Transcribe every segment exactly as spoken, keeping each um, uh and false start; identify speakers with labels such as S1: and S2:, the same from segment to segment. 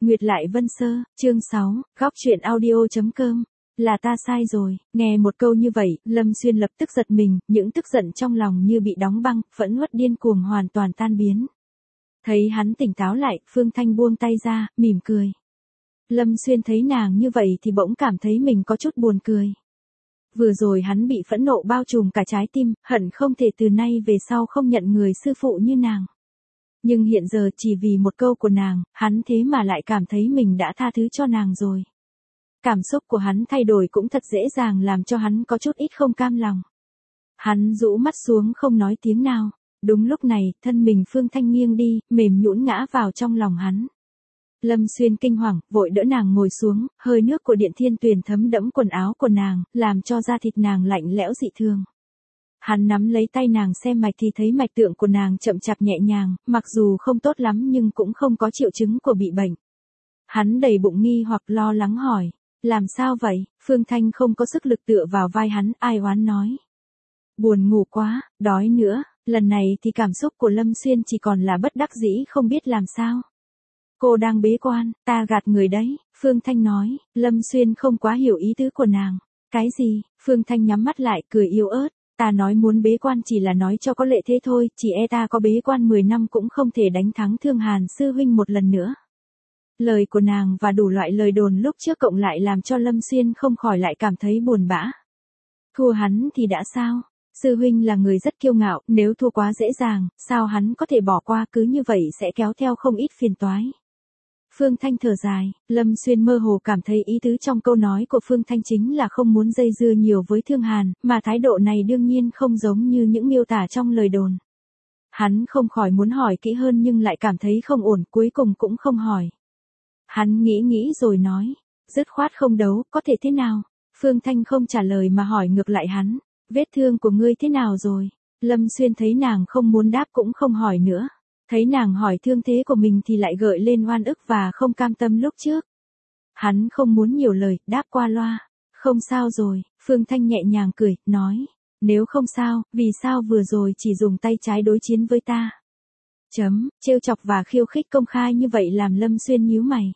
S1: Nguyệt lại Vân Sơ, chương sáu, góc truyện audio.com. Là ta sai rồi, nghe một câu như vậy, Lâm Xuyên lập tức giật mình, những tức giận trong lòng như bị đóng băng, phẫn uất điên cuồng hoàn toàn tan biến. Thấy hắn tỉnh táo lại, Phương Thanh buông tay ra, mỉm cười. Lâm Xuyên thấy nàng như vậy thì bỗng cảm thấy mình có chút buồn cười. Vừa rồi hắn bị phẫn nộ bao trùm cả trái tim, hận không thể từ nay về sau không nhận người sư phụ như nàng. Nhưng hiện giờ chỉ vì một câu của nàng, hắn thế mà lại cảm thấy mình đã tha thứ cho nàng rồi. Cảm xúc của hắn thay đổi cũng thật dễ dàng làm cho hắn có chút ít không cam lòng. Hắn rũ mắt xuống không nói tiếng nào. Đúng lúc này, thân mình Phương Thanh nghiêng đi, mềm nhũn ngã vào trong lòng hắn. Lâm Xuyên kinh hoàng, vội đỡ nàng ngồi xuống, hơi nước của Điện Thiên Tuyền thấm đẫm quần áo của nàng, làm cho da thịt nàng lạnh lẽo dị thường. Hắn nắm lấy tay nàng xem mạch thì thấy mạch tượng của nàng chậm chạp nhẹ nhàng, mặc dù không tốt lắm nhưng cũng không có triệu chứng của bị bệnh. Hắn đầy bụng nghi hoặc lo lắng hỏi, làm sao vậy? Phương Thanh không có sức lực tựa vào vai hắn, ai oán nói. Buồn ngủ quá, đói nữa, lần này thì cảm xúc của Lâm Xuyên chỉ còn là bất đắc dĩ không biết làm sao. Cô đang bế quan, ta gạt người đấy, Phương Thanh nói. Lâm Xuyên không quá hiểu ý tứ của nàng. Cái gì? Phương Thanh nhắm mắt lại, cười yếu ớt. Ta nói muốn bế quan chỉ là nói cho có lệ thế thôi, chỉ e ta có bế quan mười năm cũng không thể đánh thắng Thương Hàn sư huynh một lần nữa. Lời của nàng và đủ loại lời đồn lúc trước cộng lại làm cho Lâm Xuyên không khỏi lại cảm thấy buồn bã. Thua hắn thì đã sao? Sư huynh là người rất kiêu ngạo, nếu thua quá dễ dàng, sao hắn có thể bỏ qua, cứ như vậy sẽ kéo theo không ít phiền toái. Phương Thanh thở dài, Lâm Xuyên mơ hồ cảm thấy ý tứ trong câu nói của Phương Thanh chính là không muốn dây dưa nhiều với Thương Hàn, mà thái độ này đương nhiên không giống như những miêu tả trong lời đồn. Hắn không khỏi muốn hỏi kỹ hơn nhưng lại cảm thấy không ổn, cuối cùng cũng không hỏi. Hắn nghĩ nghĩ rồi nói, dứt khoát không đấu, có thể thế nào? Phương Thanh không trả lời mà hỏi ngược lại hắn, vết thương của ngươi thế nào rồi? Lâm Xuyên thấy nàng không muốn đáp cũng không hỏi nữa. Thấy nàng hỏi thương thế của mình thì lại gợi lên oan ức và không cam tâm lúc trước. Hắn không muốn nhiều lời, đáp qua loa. Không sao rồi, Phương Thanh nhẹ nhàng cười, nói. Nếu không sao, vì sao vừa rồi chỉ dùng tay trái đối chiến với ta? Chấm, trêu chọc và khiêu khích công khai như vậy làm Lâm Xuyên nhíu mày.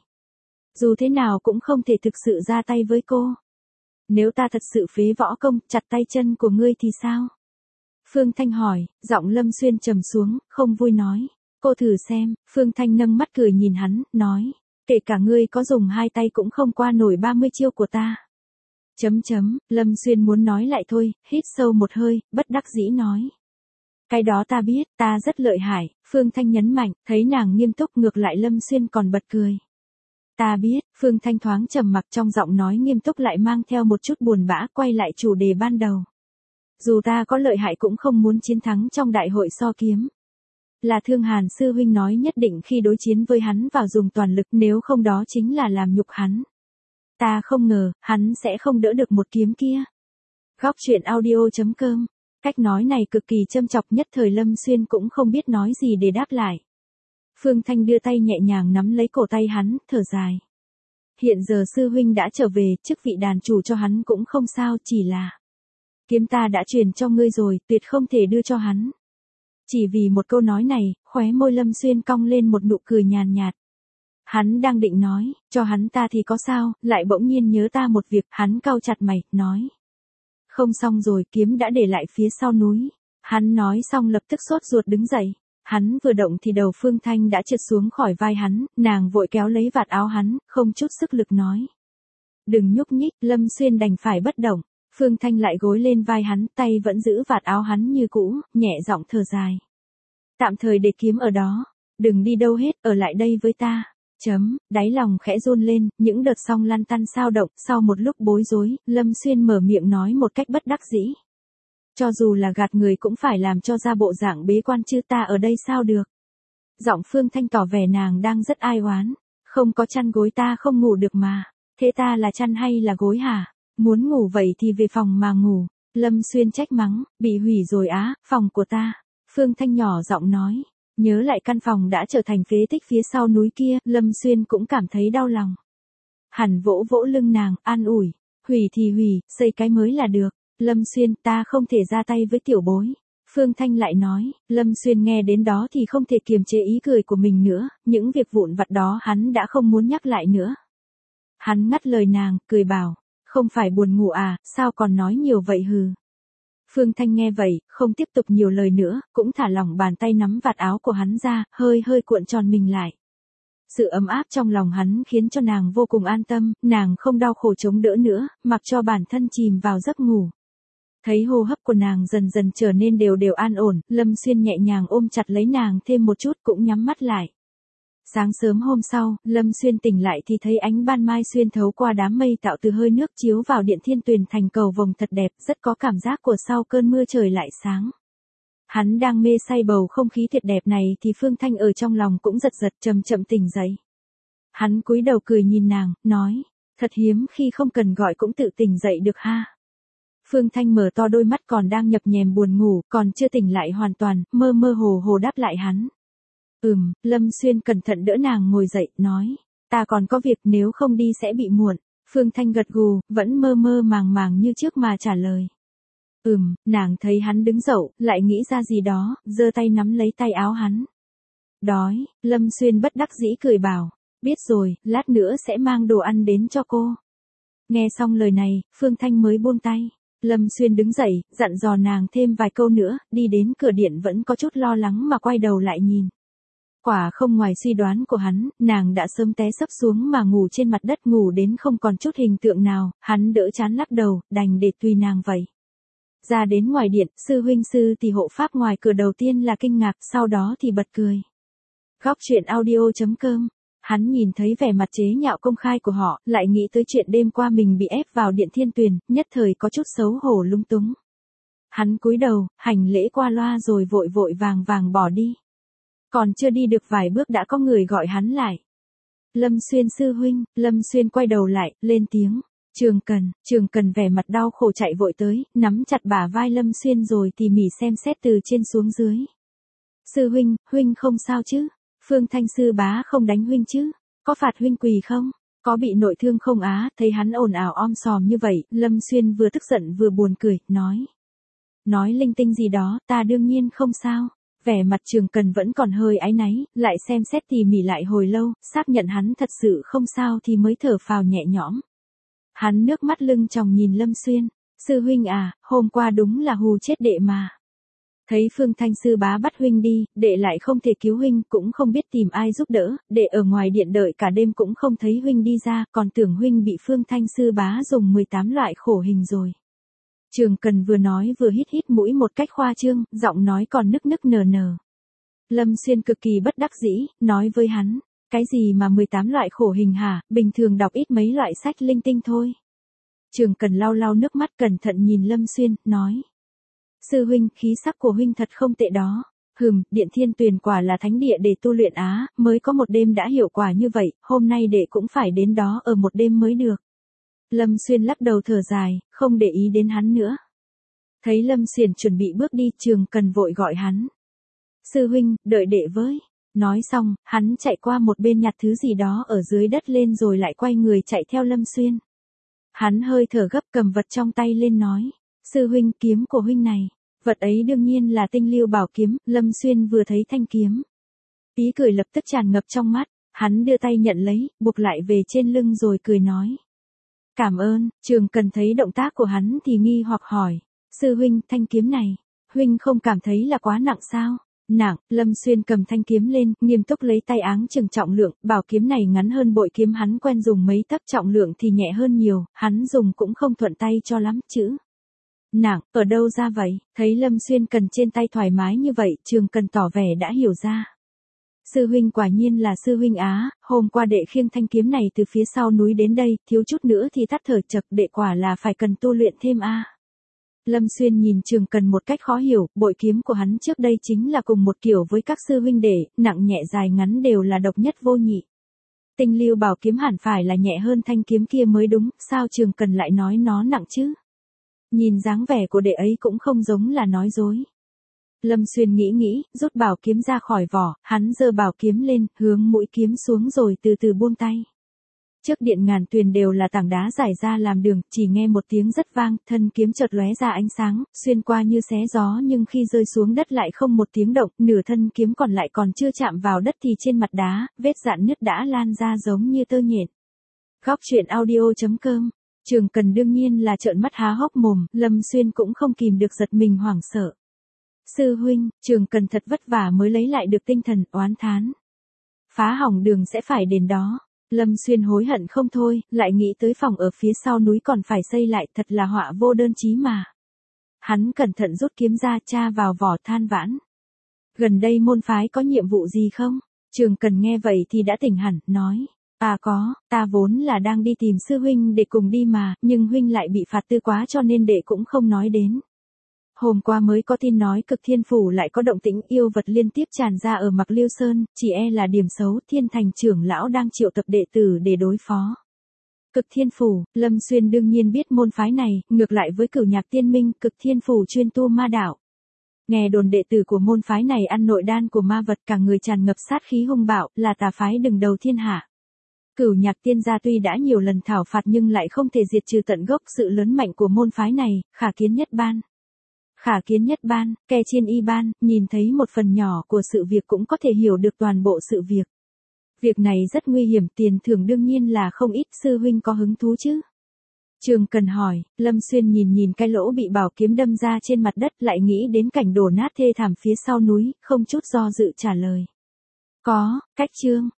S1: Dù thế nào cũng không thể thực sự ra tay với cô. Nếu ta thật sự phế võ công, chặt tay chân của ngươi thì sao? Phương Thanh hỏi, giọng Lâm Xuyên trầm xuống, không vui nói. Cô thử xem, Phương Thanh nâng mắt cười nhìn hắn, nói. Kể cả ngươi có dùng hai tay cũng không qua nổi ba mươi chiêu của ta. Chấm chấm, Lâm Xuyên muốn nói lại thôi, hít sâu một hơi, bất đắc dĩ nói. Cái đó ta biết, ta rất lợi hại, Phương Thanh nhấn mạnh, thấy nàng nghiêm túc ngược lại Lâm Xuyên còn bật cười. Ta biết, Phương Thanh thoáng trầm mặc trong giọng nói nghiêm túc lại mang theo một chút buồn bã, quay lại chủ đề ban đầu. Dù ta có lợi hại cũng không muốn chiến thắng trong đại hội so kiếm. Là Thương Hàn sư huynh nói nhất định khi đối chiến với hắn vào dùng toàn lực, nếu không đó chính là làm nhục hắn. Ta không ngờ, hắn sẽ không đỡ được một kiếm kia. Góc truyện audio.com. Cách nói này cực kỳ châm chọc, nhất thời Lâm Xuyên cũng không biết nói gì để đáp lại. Phương Thanh đưa tay nhẹ nhàng nắm lấy cổ tay hắn, thở dài. Hiện giờ sư huynh đã trở về, chức vị đàn chủ cho hắn cũng không sao, chỉ là kiếm ta đã truyền cho ngươi rồi, tuyệt không thể đưa cho hắn. Chỉ vì một câu nói này, khóe môi Lâm Xuyên cong lên một nụ cười nhàn nhạt. Hắn đang định nói, cho hắn ta thì có sao, lại bỗng nhiên nhớ ta một việc, hắn cau chặt mày, nói. Không xong rồi, kiếm đã để lại phía sau núi. Hắn nói xong lập tức sốt ruột đứng dậy. Hắn vừa động thì đầu Phương Thanh đã trượt xuống khỏi vai hắn, nàng vội kéo lấy vạt áo hắn, không chút sức lực nói. Đừng nhúc nhích, Lâm Xuyên đành phải bất động. Phương Thanh lại gối lên vai hắn, tay vẫn giữ vạt áo hắn như cũ, nhẹ giọng thở dài. Tạm thời để kiếm ở đó, đừng đi đâu hết, ở lại đây với ta. Chấm, đáy lòng khẽ run lên, những đợt sóng lăn tăn sao động, sau một lúc bối rối, Lâm Xuyên mở miệng nói một cách bất đắc dĩ. Cho dù là gạt người cũng phải làm cho ra bộ dạng bế quan chứ, ta ở đây sao được. Giọng Phương Thanh tỏ vẻ nàng đang rất ai oán. Không có chăn gối ta không ngủ được mà. Thế ta là chăn hay là gối hả? Muốn ngủ vậy thì về phòng mà ngủ. Lâm Xuyên trách mắng, bị hủy rồi á, phòng của ta. Phương Thanh nhỏ giọng nói. Nhớ lại căn phòng đã trở thành phế tích phía sau núi kia, Lâm Xuyên cũng cảm thấy đau lòng. Hẳn vỗ vỗ lưng nàng, an ủi. Hủy thì hủy, xây cái mới là được. Lâm Xuyên, ta không thể ra tay với tiểu bối. Phương Thanh lại nói, Lâm Xuyên nghe đến đó thì không thể kiềm chế ý cười của mình nữa, những việc vụn vặt đó hắn đã không muốn nhắc lại nữa. Hắn ngắt lời nàng, cười bảo, không phải buồn ngủ à, sao còn nói nhiều vậy hừ. Phương Thanh nghe vậy, không tiếp tục nhiều lời nữa, cũng thả lỏng bàn tay nắm vạt áo của hắn ra, hơi hơi cuộn tròn mình lại. Sự ấm áp trong lòng hắn khiến cho nàng vô cùng an tâm, nàng không đau khổ chống đỡ nữa, mặc cho bản thân chìm vào giấc ngủ. Thấy hô hấp của nàng dần dần trở nên đều đều an ổn, Lâm Xuyên nhẹ nhàng ôm chặt lấy nàng thêm một chút cũng nhắm mắt lại. Sáng sớm hôm sau, Lâm Xuyên tỉnh lại thì thấy ánh ban mai xuyên thấu qua đám mây tạo từ hơi nước chiếu vào điện thiên tuyền thành cầu vồng thật đẹp, rất có cảm giác của sau cơn mưa trời lại sáng. Hắn đang mê say bầu không khí tuyệt đẹp này thì Phương Thanh ở trong lòng cũng giật giật chậm chậm tỉnh dậy. Hắn cúi đầu cười nhìn nàng, nói, thật hiếm khi không cần gọi cũng tự tỉnh dậy được ha. Phương Thanh mở to đôi mắt còn đang nhập nhèm buồn ngủ, còn chưa tỉnh lại hoàn toàn, mơ mơ hồ hồ đáp lại hắn. Ừm, Lâm Xuyên cẩn thận đỡ nàng ngồi dậy, nói, ta còn có việc nếu không đi sẽ bị muộn. Phương Thanh gật gù, vẫn mơ mơ màng màng như trước mà trả lời. Ừm, nàng thấy hắn đứng dậy, lại nghĩ ra gì đó, giơ tay nắm lấy tay áo hắn. Đói, Lâm Xuyên bất đắc dĩ cười bảo, biết rồi, lát nữa sẽ mang đồ ăn đến cho cô. Nghe xong lời này, Phương Thanh mới buông tay. Lâm Xuyên đứng dậy, dặn dò nàng thêm vài câu nữa, đi đến cửa điện vẫn có chút lo lắng mà quay đầu lại nhìn. Quả không ngoài suy đoán của hắn, nàng đã sớm té sấp xuống mà ngủ trên mặt đất ngủ đến không còn chút hình tượng nào, hắn đỡ chán lắc đầu, đành để tùy nàng vậy. Ra đến ngoài điện, sư huynh sư thì hộ pháp ngoài cửa đầu tiên là kinh ngạc, sau đó thì bật cười. Góc truyện audio chấm com. Hắn nhìn thấy vẻ mặt chế nhạo công khai của họ, lại nghĩ tới chuyện đêm qua mình bị ép vào điện thiên tuyền, nhất thời có chút xấu hổ lung túng. Hắn cúi đầu, hành lễ qua loa rồi vội vội vàng vàng bỏ đi. Còn chưa đi được vài bước đã có người gọi hắn lại. Lâm Xuyên sư huynh, Lâm Xuyên quay đầu lại, lên tiếng. Trường Cần, Trường Cần vẻ mặt đau khổ chạy vội tới, nắm chặt bả vai Lâm Xuyên rồi tỉ mỉ xem xét từ trên xuống dưới. Sư huynh, huynh không sao chứ? Phương Thanh sư bá không đánh huynh chứ? Có phạt huynh quỳ không? Có bị nội thương không á? Thấy hắn ồn ào om sòm như vậy, Lâm Xuyên vừa tức giận vừa buồn cười, nói. Nói linh tinh gì đó, ta đương nhiên không sao. Vẻ mặt Trường Cần vẫn còn hơi áy náy, lại xem xét tỉ mỉ lại hồi lâu, xác nhận hắn thật sự không sao thì mới thở phào nhẹ nhõm. Hắn nước mắt lưng tròng nhìn Lâm Xuyên, sư huynh à, hôm qua đúng là hù chết đệ mà. Thấy Phương Thanh sư bá bắt huynh đi, đệ lại không thể cứu huynh, cũng không biết tìm ai giúp đỡ, đệ ở ngoài điện đợi cả đêm cũng không thấy huynh đi ra, còn tưởng huynh bị Phương Thanh sư bá dùng mười tám loại khổ hình rồi. Trường Cần vừa nói vừa hít hít mũi một cách khoa trương, giọng nói còn nức nức nở nở. Lâm Xuyên cực kỳ bất đắc dĩ, nói với hắn, cái gì mà mười tám loại khổ hình hả, bình thường đọc ít mấy loại sách linh tinh thôi. Trường Cần lau lau nước mắt cẩn thận nhìn Lâm Xuyên, nói. Sư huynh, khí sắc của huynh thật không tệ đó. Hừm, điện thiên tuyền quả là thánh địa để tu luyện á, mới có một đêm đã hiệu quả như vậy, hôm nay đệ cũng phải đến đó ở một đêm mới được. Lâm Xuyên lắc đầu thở dài, không để ý đến hắn nữa. Thấy Lâm Xuyên chuẩn bị bước đi, Trường Cần vội gọi hắn. Sư huynh, đợi đệ với. Nói xong, hắn chạy qua một bên nhặt thứ gì đó ở dưới đất lên rồi lại quay người chạy theo Lâm Xuyên. Hắn hơi thở gấp cầm vật trong tay lên nói. Sư huynh, kiếm của huynh này. Vật ấy đương nhiên là tinh lưu bảo kiếm, Lâm Xuyên vừa thấy thanh kiếm. Ý cười lập tức tràn ngập trong mắt, hắn đưa tay nhận lấy, buộc lại về trên lưng rồi cười nói. Cảm ơn. Trường Cần thấy động tác của hắn thì nghi hoặc hỏi. Sư huynh, thanh kiếm này, huynh không cảm thấy là quá nặng sao? Nặng, Lâm Xuyên cầm thanh kiếm lên, nghiêm túc lấy tay áng chừng trọng lượng, bảo kiếm này ngắn hơn bội kiếm hắn quen dùng mấy tấc, trọng lượng thì nhẹ hơn nhiều, hắn dùng cũng không thuận tay cho lắm, chữ. Nặng, ở đâu ra vậy? Thấy Lâm Xuyên cần trên tay thoải mái như vậy, Trường Cần tỏ vẻ đã hiểu ra. Sư huynh quả nhiên là sư huynh á, hôm qua đệ khiêng thanh kiếm này từ phía sau núi đến đây, thiếu chút nữa thì tắt thở chật, đệ quả là phải cần tu luyện thêm a. Lâm Xuyên nhìn Trường Cần một cách khó hiểu, bội kiếm của hắn trước đây chính là cùng một kiểu với các sư huynh đệ, nặng nhẹ dài ngắn đều là độc nhất vô nhị. Tinh lưu bảo kiếm hẳn phải là nhẹ hơn thanh kiếm kia mới đúng, sao Trường Cần lại nói nó nặng chứ? Nhìn dáng vẻ của đệ ấy cũng không giống là nói dối. Lâm Xuyên nghĩ nghĩ, rút bảo kiếm ra khỏi vỏ, hắn giơ bảo kiếm lên, hướng mũi kiếm xuống rồi từ từ buông tay. Trước điện ngàn tuyền đều là tảng đá rải ra làm đường, chỉ nghe một tiếng rất vang, thân kiếm chợt lóe ra ánh sáng, xuyên qua như xé gió nhưng khi rơi xuống đất lại không một tiếng động, nửa thân kiếm còn lại còn chưa chạm vào đất thì trên mặt đá, vết rạn nứt đã lan ra giống như tơ nhện. Góc truyện audio chấm com. Trường Cần đương nhiên là trợn mắt há hốc mồm, Lâm Xuyên cũng không kìm được giật mình hoảng sợ. Sư huynh, Trường Cần thật vất vả mới lấy lại được tinh thần, oán thán. Phá hỏng đường sẽ phải đền đó. Lâm Xuyên hối hận không thôi, lại nghĩ tới phòng ở phía sau núi còn phải xây lại, thật là họa vô đơn chí mà. Hắn cẩn thận rút kiếm ra, tra vào vỏ, than vãn. Gần đây môn phái có nhiệm vụ gì không? Trường Cần nghe vậy thì đã tỉnh hẳn, nói. À có, ta vốn là đang đi tìm sư huynh để cùng đi mà, nhưng huynh lại bị phạt tư quá cho nên đệ cũng không nói đến. Hôm qua mới có tin nói Cực Thiên Phủ lại có động tĩnh, yêu vật liên tiếp tràn ra ở Mạc Liêu Sơn, chỉ e là điểm xấu, Thiên Thành trưởng lão đang triệu tập đệ tử để đối phó. Cực Thiên Phủ, Lâm Xuyên đương nhiên biết môn phái này, ngược lại với Cửu Nhạc Tiên Minh, Cực Thiên Phủ chuyên tu ma đạo. Nghe đồn đệ tử của môn phái này ăn nội đan của ma vật, cả người tràn ngập sát khí hung bạo, là tà phái đứng đầu thiên hạ. Cửu Nhạc Tiên gia tuy đã nhiều lần thảo phạt nhưng lại không thể diệt trừ tận gốc sự lớn mạnh của môn phái này, Khả Kiến Nhất Ban. Khả Kiến Nhất Ban, Ke Chiên Y Ban, nhìn thấy một phần nhỏ của sự việc cũng có thể hiểu được toàn bộ sự việc. Việc này rất nguy hiểm, tiền thưởng đương nhiên là không ít, sư huynh có hứng thú chứ? Trường Cần hỏi. Lâm Xuyên nhìn nhìn cái lỗ bị bảo kiếm đâm ra trên mặt đất, lại nghĩ đến cảnh đổ nát thê thảm phía sau núi, không chút do dự trả lời. Có, cách chương.